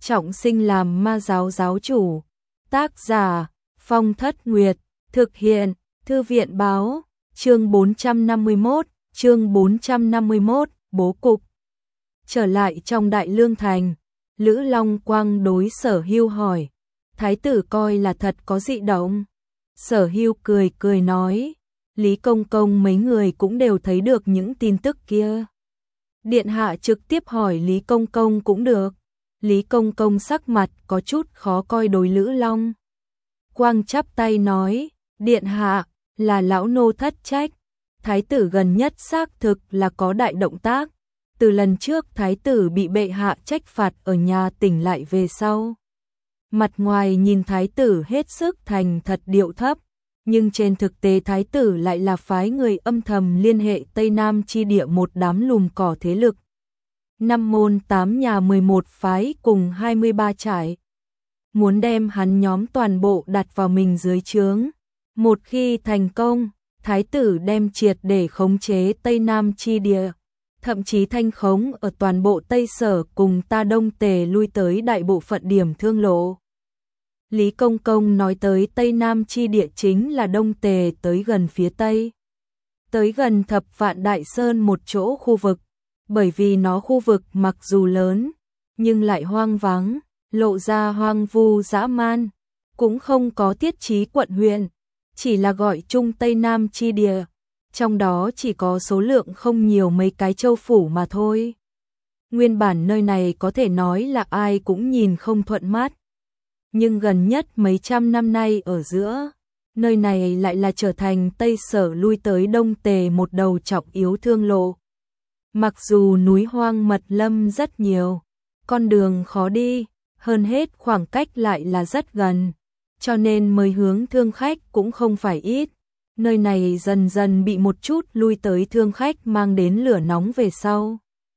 trọng sinh làm ma giáo giáo chủ. Tác giả Phong Thất Nguyệt, thực hiện Thư viện báo, chương 451, bố cục. Trở lại trong Đại Lương Thành, Lữ Long Quang đối Sở Hưu hỏi, thái tử coi là thật có dị động. Sở Hưu cười cười nói, Lý Công Công mấy người cũng đều thấy được những tin tức kia. Điện hạ trực tiếp hỏi Lý Công Công cũng được. Lý Công Công sắc mặt có chút khó coi đối Lữ Long Quang chắp tay nói, điện hạ, là lão nô thất trách. Thái tử gần nhất xác thực là có đại động tác. Từ lần trước thái tử bị bệ hạ trách phạt ở nhà tỉnh lại về sau. Mặt ngoài nhìn thái tử hết sức thành thật điệu thấp, nhưng trên thực tế thái tử lại là phái người âm thầm liên hệ Tây Nam chi địa một đám lùm cỏ thế lực. 5 môn 8 nhà 11 phái cùng 23 trại. Muốn đem hắn nhóm toàn bộ đặt vào mình dưới trướng. Một khi thành công, thái tử đem triệt để khống chế Tây Nam chi địa, thậm chí thanh khống ở toàn bộ Tây Sở cùng ta Đông Tề lui tới đại bộ phận điểm thương lộ. Lý Công Công nói tới Tây Nam chi địa chính là Đông Tề tới gần phía Tây, tới gần Thập Vạn Đại Sơn một chỗ khu vực, bởi vì nó khu vực mặc dù lớn, nhưng lại hoang vắng, lộ ra hoang vu dã man, cũng không có thiết trí quận huyện, chỉ là gọi chung Tây Nam chi địa, trong đó chỉ có số lượng không nhiều mấy cái châu phủ mà thôi. Nguyên bản nơi này có thể nói là ai cũng nhìn không thuận mắt, nhưng gần nhất mấy trăm năm nay ở giữa, nơi này lại là trở thành Tây Sở lui tới Đông Tề một đầu trọng yếu thương lộ. Mặc dù núi hoang mật lâm rất nhiều, con đường khó đi, hơn hết khoảng cách lại là rất gần, cho nên mới hướng thương khách cũng không phải ít. Nơi này dần dần bị một chút lui tới thương khách mang đến lửa nóng về sau.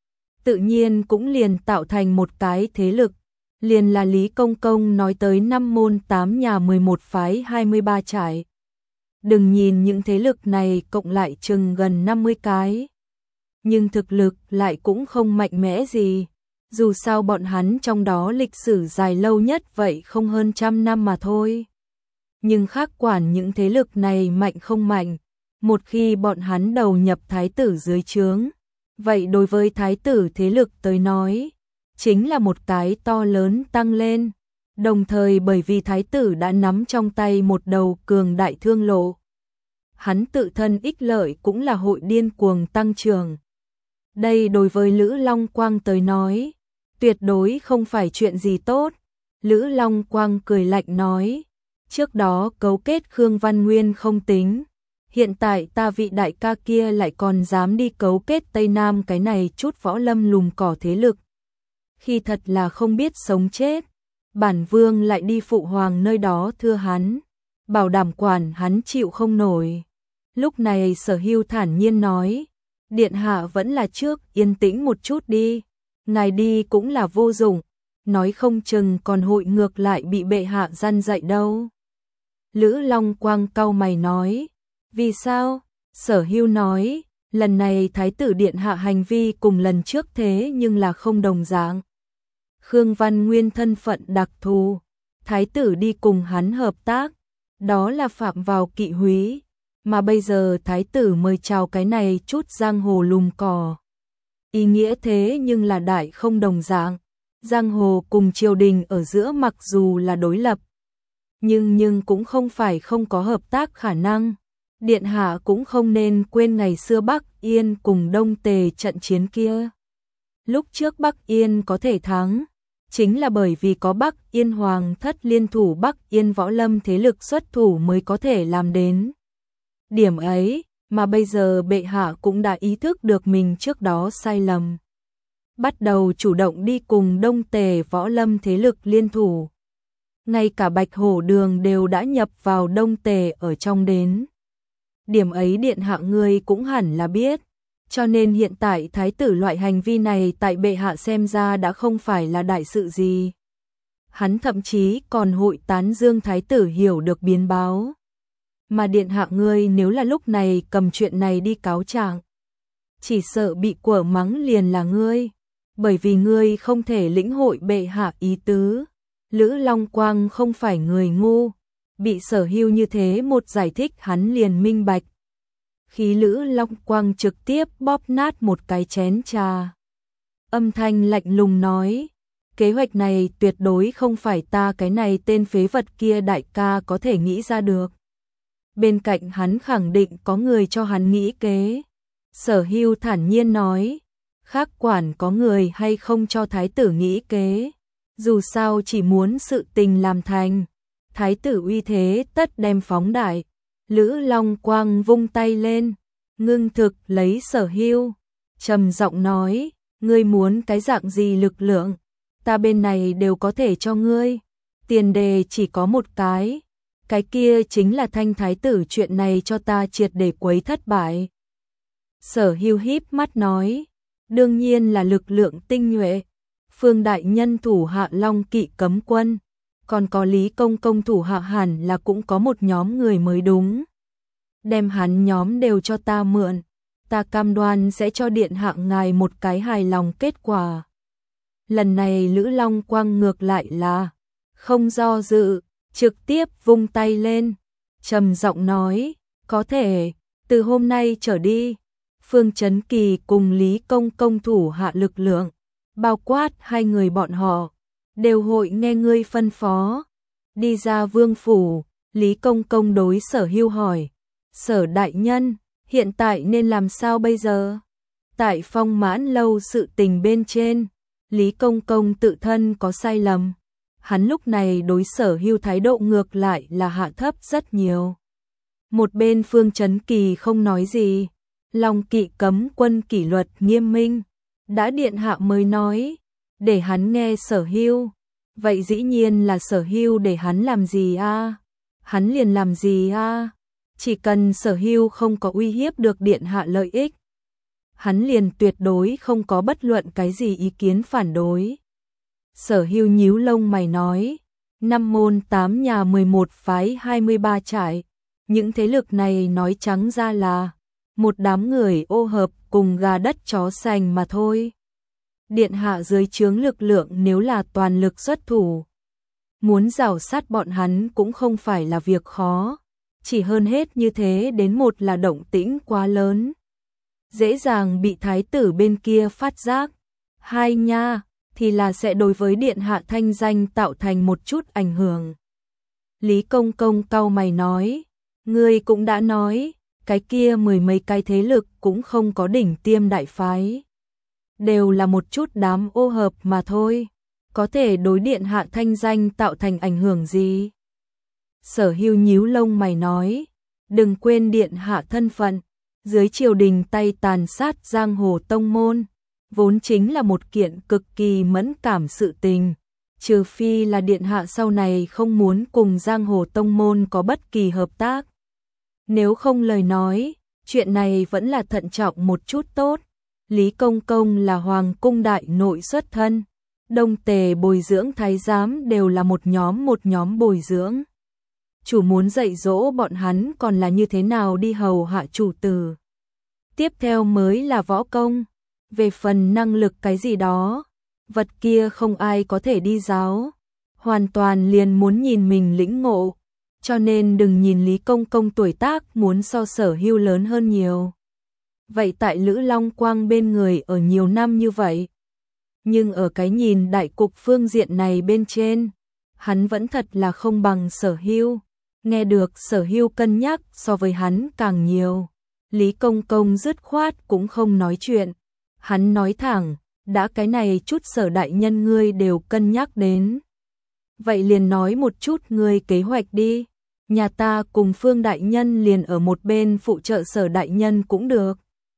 Tự nhiên cũng liền tạo thành một cái thế lực, liền là Lý Công Công nói tới 5 môn 8 nhà 11 phái 23 trại. Đừng nhìn những thế lực này cộng lại chừng gần 50 cái, nhưng thực lực lại cũng không mạnh mẽ gì. Dù sao bọn hắn trong đó lịch sử dài lâu nhất vậy không hơn 100 năm mà thôi. Nhưng khác quản những thế lực này mạnh không mạnh, một khi bọn hắn đầu nhập thái tử dưới trướng, vậy đối với thái tử thế lực tới nói, chính là một cái to lớn tăng lên. Đồng thời bởi vì thái tử đã nắm trong tay một đầu cường đại thương lộ, hắn tự thân ích lợi cũng là hội điên cuồng tăng trưởng. Đây đối với Lữ Long Quang tới nói, tuyệt đối không phải chuyện gì tốt. Lữ Long Quang cười lạnh nói, trước đó cấu kết Khương Văn Nguyên không tính, hiện tại ta vị đại ca kia lại còn dám đi cấu kết Tây Nam cái này chút võ lâm lùm cỏ thế lực. Khi thật là không biết sống chết, bản vương lại đi phụ hoàng nơi đó thưa hắn, bảo đảm quản hắn chịu không nổi. Lúc này Sở Hưu thản nhiên nói, điện hạ vẫn là trước yên tĩnh một chút đi, ngài đi cũng là vô dụng, nói không chừng còn hội ngược lại bị bệ hạ gian dạy đâu. Lữ Long Quang cau mày nói, vì sao? Sở Hưu nói, lần này thái tử điện hạ hành vi cùng lần trước thế nhưng là không đồng dạng. Khương Văn Nguyên thân phận đặc thù, thái tử đi cùng hắn hợp tác, đó là phạm vào kỵ húy, mà bây giờ thái tử mời chào cái này chút giang hồ lùm cỏ. Ý nghĩa thế nhưng là đại không đồng dạng, giang hồ cùng triều đình ở giữa mặc dù là đối lập, nhưng cũng không phải không có hợp tác khả năng. Điện hạ cũng không nên quên ngày xưa Bắc Yên cùng Đông Tề trận chiến kia. Lúc trước Bắc Yên có thể thắng, chính là bởi vì có Bắc Yên Hoàng thất liên thủ Bắc Yên võ lâm thế lực xuất thủ mới có thể làm đến điểm ấy, mà bây giờ bệ hạ cũng đã ý thức được mình trước đó sai lầm, bắt đầu chủ động đi cùng Đông Tề võ lâm thế lực liên thủ. Ngay cả Bạch Hổ Đường đều đã nhập vào Đông Tề ở trong đến. Điểm ấy điện hạ ngươi cũng hẳn là biết, cho nên hiện tại thái tử loại hành vi này tại bệ hạ xem ra đã không phải là đại sự gì. Hắn thậm chí còn hội tán dương thái tử hiểu được biến báo. Mà điện hạ ngươi nếu là lúc này cầm chuyện này đi cáo trạng, chỉ sợ bị quở mắng liền là ngươi. bởi vì ngươi không thể lĩnh hội bệ hạ ý tứ. Lữ Long Quang không phải người ngu, bị Sở Hưu như thế một giải thích hắn liền minh bạch. Khi Lữ Long Quang trực tiếp bóp nát một cái chén trà. Âm thanh lạnh lùng nói, kế hoạch này tuyệt đối không phải ta cái này tên phế vật kia đại ca có thể nghĩ ra được. Bên cạnh hắn khẳng định có người cho hắn nghĩ kế. Sở Hưu thản nhiên nói, khác quản có người hay không cho thái tử nghĩ kế. Dù sao chỉ muốn sự tình làm thành, thái tử uy thế tất đem phóng đại. Lữ Long Quang vung tay lên, ngưng thực lấy Sở Hưu, trầm giọng nói, ngươi muốn cái dạng gì lực lượng, ta bên này đều có thể cho ngươi. Tiền đề chỉ có một cái kia chính là thanh thái tử chuyện này cho ta triệt để quấy thất bại. Sở Hưu híp mắt nói, đương nhiên là lực lượng tinh nhuệ. Phương đại nhân thủ hạ Long Kỵ cấm quân, còn có Lý Công Công thủ hạ hẳn là cũng có một nhóm người mới đúng. Đem hắn nhóm đều cho ta mượn, ta cam đoan sẽ cho điện hạ ngài một cái hài lòng kết quả. Lần này Lữ Long Quang ngược lại là không do dự, trực tiếp vung tay lên, trầm giọng nói, có thể, từ hôm nay trở đi, Phương Chấn Kỳ cùng Lý Công Công thủ hạ lực lượng, bao quát hai người bọn họ, đều hội nghe ngươi phân phó. Đi ra vương phủ, Lý Công Công đối Sở Hưu hỏi, Sở đại nhân, hiện tại nên làm sao bây giờ? Tại Phong Mãn lâu sự tình bên trên, Lý Công Công tự thân có sai lầm. Hắn lúc này đối Sở Hưu thái độ ngược lại là hạ thấp rất nhiều. Một bên Phương Chấn Kỳ không nói gì, Long Kỵ cấm quân kỷ luật nghiêm minh, đã điện hạ mới nói, để hắn nghe Sở Hưu. Vậy dĩ nhiên là Sở Hưu để hắn làm gì a? Hắn liền làm gì a? Chỉ cần Sở Hưu không có uy hiếp được điện hạ lợi ích, hắn liền tuyệt đối không có bất luận cái gì ý kiến phản đối. Sở Hưu nhíu lông mày nói, 5 môn 8 nhà 11 phái 23 trại, những thế lực này nói trắng ra là một đám người ô hợp cùng gà đất chó sành mà thôi. Điện hạ dưới trướng lực lượng nếu là toàn lực xuất thủ, muốn rào sát bọn hắn cũng không phải là việc khó, chỉ hơn hết như thế đến một là động tĩnh quá lớn, dễ dàng bị thái tử bên kia phát giác, hai nha thì là sẽ đối với điện hạ thanh danh tạo thành một chút ảnh hưởng. Lý Công Công cau mày nói, ngươi cũng đã nói, cái kia 10 mấy cái thế lực cũng không có đỉnh tiêm đại phái, đều là một chút đám ô hợp mà thôi, có thể đối điện hạ thanh danh tạo thành ảnh hưởng gì? Sở Hưu nhíu lông mày nói, đừng quên điện hạ thân phận, dưới triều đình tay tàn sát giang hồ tông môn, vốn chính là một kiện cực kỳ mẫn cảm sự tình, trừ phi là điện hạ sau này không muốn cùng giang hồ tông môn có bất kỳ hợp tác. Nếu không lời nói, chuyện này vẫn là thận trọng một chút tốt. Lý Công Công là hoàng cung đại nội xuất thân, Đông Tề bồi dưỡng thái giám đều là một nhóm bồi dưỡng. Chủ muốn dạy dỗ bọn hắn còn là như thế nào đi hầu hạ chủ tử. Tiếp theo mới là võ công, về phần năng lực cái gì đó, vật kia không ai có thể đi giáo, hoàn toàn liền muốn nhìn mình lĩnh ngộ, cho nên đừng nhìn Lý Công Công tuổi tác muốn so Sở Hưu lớn hơn nhiều. Vậy tại Lữ Long Quang bên người ở nhiều năm như vậy, nhưng ở cái nhìn đại cục phương diện này bên trên, hắn vẫn thật là không bằng Sở Hưu. Nghe được Sở Hưu cân nhắc so với hắn càng nhiều, Lý Công Công dứt khoát cũng không nói chuyện. Hắn nói thẳng, đã cái này chút Sở đại nhân ngươi đều cân nhắc đến. Vậy liền nói một chút ngươi kế hoạch đi, nhà ta cùng Phương đại nhân liền ở một bên phụ trợ Sở đại nhân cũng được.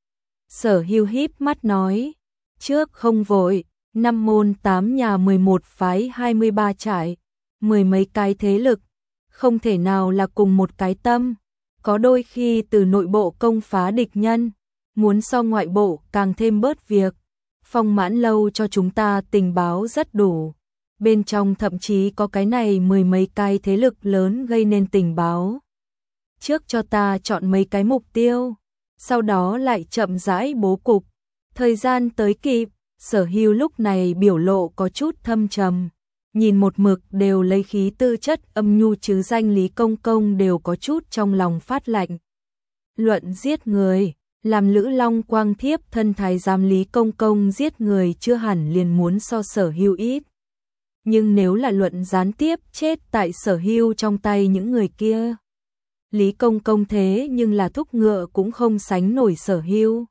Sở Hưu híp mắt nói, trước không vội, 5 môn 8 nhà 11 phái 23 trại, 10 mấy cái thế lực, không thể nào là cùng một cái tâm, có đôi khi từ nội bộ công phá địch nhân, muốn so ngoại bộ càng thêm bớt việc. Phong Mãn lâu cho chúng ta tình báo rất đủ, bên trong thậm chí có cái này 10 mấy cái thế lực lớn gây nên tình báo. Trước cho ta chọn mấy cái mục tiêu, sau đó lại chậm rãi bố cục, thời gian tới kịp, Sở Hưu lúc này biểu lộ có chút thâm trầm, nhìn một mực đều lấy khí tư chất âm nhu chứ danh Lý Công Công đều có chút trong lòng phát lạnh. Luận giết người, làm Lữ Long Quang thiếp thân thái giám Lý Công Công giết người chưa hẳn liền muốn so Sở Hưu ít. Nhưng nếu là luận gián tiếp chết tại Sở Hưu trong tay những người kia, Lý Công Công thế nhưng là thúc ngựa cũng không sánh nổi Sở Hưu.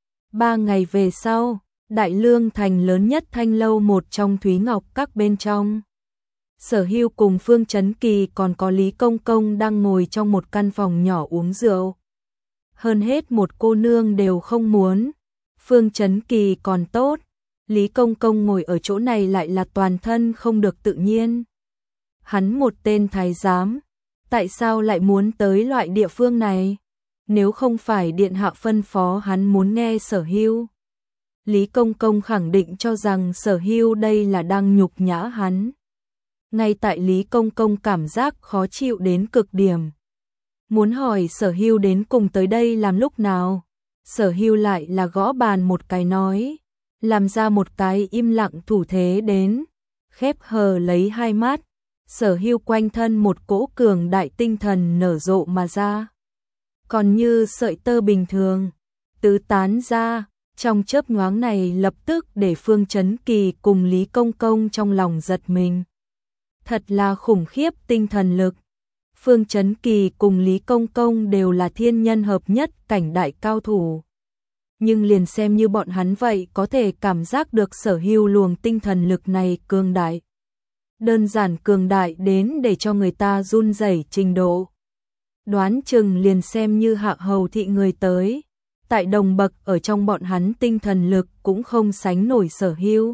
3 ngày về sau, Đại Lương thành lớn nhất thanh lâu một trong Thúy Ngọc các bên trong. Sở Hưu cùng Phương Chấn Kỳ còn có Lý Công Công đang ngồi trong một căn phòng nhỏ uống rượu. Hơn hết một cô nương đều không muốn. Phương Chấn Kỳ còn tốt, Lý Công Công ngồi ở chỗ này lại là toàn thân không được tự nhiên. Hắn một tên thái giám, tại sao lại muốn tới loại địa phương này? Nếu không phải điện hạ phân phó hắn muốn nghe Sở Hưu. Lý Công Công khẳng định cho rằng Sở Hưu đây là đang nhục nhã hắn. Ngay tại Lý Công Công cảm giác khó chịu đến cực điểm. Muốn hỏi Sở Hưu đến cùng tới đây làm lúc nào? Sở Hưu lại là gõ bàn một cái nói, làm ra một cái im lặng thủ thế đến, khép hờ lấy hai mắt. Sở Hưu quanh thân một cỗ cường đại tinh thần nở rộ mà ra. Còn như sợi tơ bình thường, tứ tán ra, trong chớp nhoáng này lập tức để Phương Chấn Kỳ cùng Lý Công Công trong lòng giật mình. Thật là khủng khiếp tinh thần lực. Phương Chấn Kỳ cùng Lý Công Công đều là thiên nhân hợp nhất cảnh đại cao thủ. Nhưng liền xem như bọn hắn vậy có thể cảm giác được Sở Hưu luồng tinh thần lực này cường đại. Đơn giản cường đại đến để cho người ta run rẩy trình độ. Đoán chừng liền xem như hạ hầu thị người tới, tại đồng bậc ở trong bọn hắn tinh thần lực cũng không sánh nổi Sở Hưu.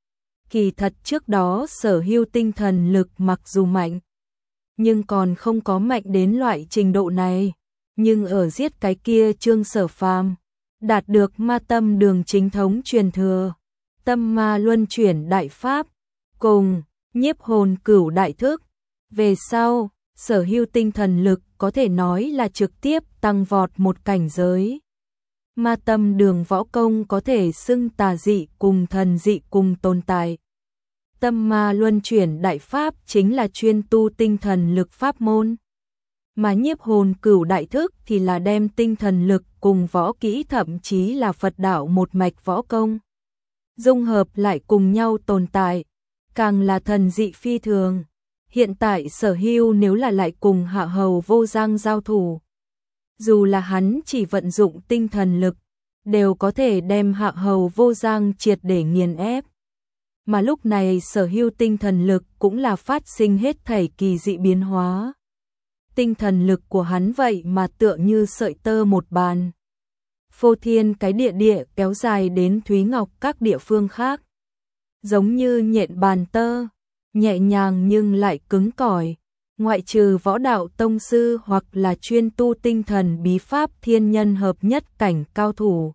Kỳ thật trước đó Sở Hưu tinh thần lực mặc dù mạnh, nhưng còn không có mạnh đến loại trình độ này. Nhưng ở giết cái kia Trương Sở Phàm, đạt được ma tâm đường chính thống truyền thừa, tâm ma luân chuyển đại pháp, cùng nhiếp hồn cửu đại thức. Về sau, Sở Hưu tinh thần lực có thể nói là trực tiếp tăng vọt một cảnh giới. Ma tâm đường võ công có thể xưng tà dị cùng thần dị cùng tồn tại. Tâm ma luân chuyển đại pháp chính là chuyên tu tinh thần lực pháp môn. Mà nhiếp hồn cửu đại thức thì là đem tinh thần lực cùng võ kỹ thậm chí là Phật đạo một mạch võ công dung hợp lại cùng nhau tồn tại, càng là thần dị phi thường. Hiện tại Sở Hưu nếu là lại cùng hạ hầu Vô Giang giao thủ, dù là hắn chỉ vận dụng tinh thần lực, đều có thể đem hạ hầu Vô Giang triệt để nghiền ép. Mà lúc này Sở Hưu tinh thần lực cũng là phát sinh hết thảy kỳ dị biến hóa. Tinh thần lực của hắn vậy mà tựa như sợi tơ một bàn, phô thiên cái địa kéo dài đến Thúy Ngọc các địa phương khác. Giống như nhện bàn tơ, nhẹ nhàng nhưng lại cứng cỏi. Ngoại trừ võ đạo tông sư hoặc là chuyên tu tinh thần bí pháp thiên nhân hợp nhất cảnh cao thủ,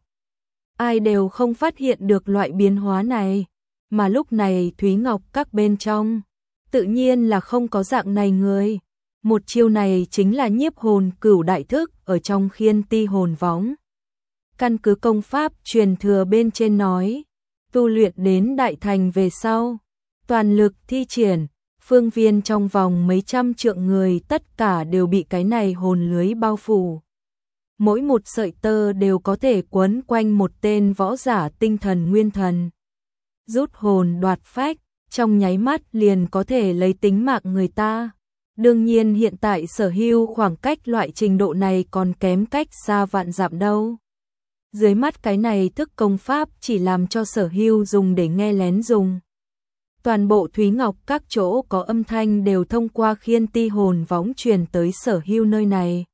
ai đều không phát hiện được loại biến hóa này. Mà lúc này Thúy Ngọc các bên trong, tự nhiên là không có dạng này người. Một chiêu này chính là nhiếp hồn cửu đại thức ở trong Khiên Ti hồn võng. Căn cứ công pháp truyền thừa bên trên nói, tu luyện đến đại thành về sau, toàn lực thi triển, phương viên trong vòng mấy trăm trượng người tất cả đều bị cái này hồn lưới bao phủ. Mỗi một sợi tơ đều có thể quấn quanh một tên võ giả tinh thần nguyên thần. Rút hồn đoạt phách, trong nháy mắt liền có thể lấy tính mạng người ta. Đương nhiên hiện tại Sở Hưu khoảng cách loại trình độ này còn kém cách xa vạn dặm đâu. Dưới mắt cái này thức công pháp chỉ làm cho Sở Hưu dùng để nghe lén dùng. Toàn bộ Thúy Ngọc các chỗ có âm thanh đều thông qua Khiên Ti hồn võng truyền tới Sở Hưu nơi này.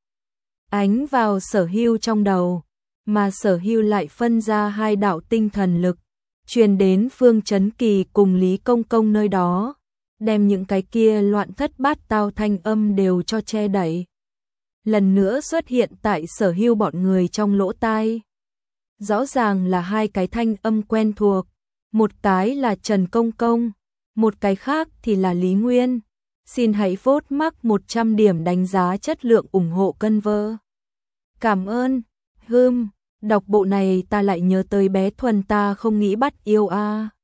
Ánh vào Sở Hưu trong đầu, mà Sở Hưu lại phân ra hai đạo tinh thần lực, truyền đến Phương Chấn Kỳ cùng Lý Công Công nơi đó, đem những cái kia loạn thất bát tao thanh âm đều cho che đậy. Lần nữa xuất hiện tại Sở Hưu bọn người trong lỗ tai. Rõ ràng là hai cái thanh âm quen thuộc, một cái là Trần Công Công, một cái khác thì là Lý Nguyên. Xin hãy vote mắc 100 điểm đánh giá chất lượng ủng hộ Conver. Cảm ơn. Đọc bộ này ta lại nhớ tới bé Thuần, ta không nghĩ bắt yêu a.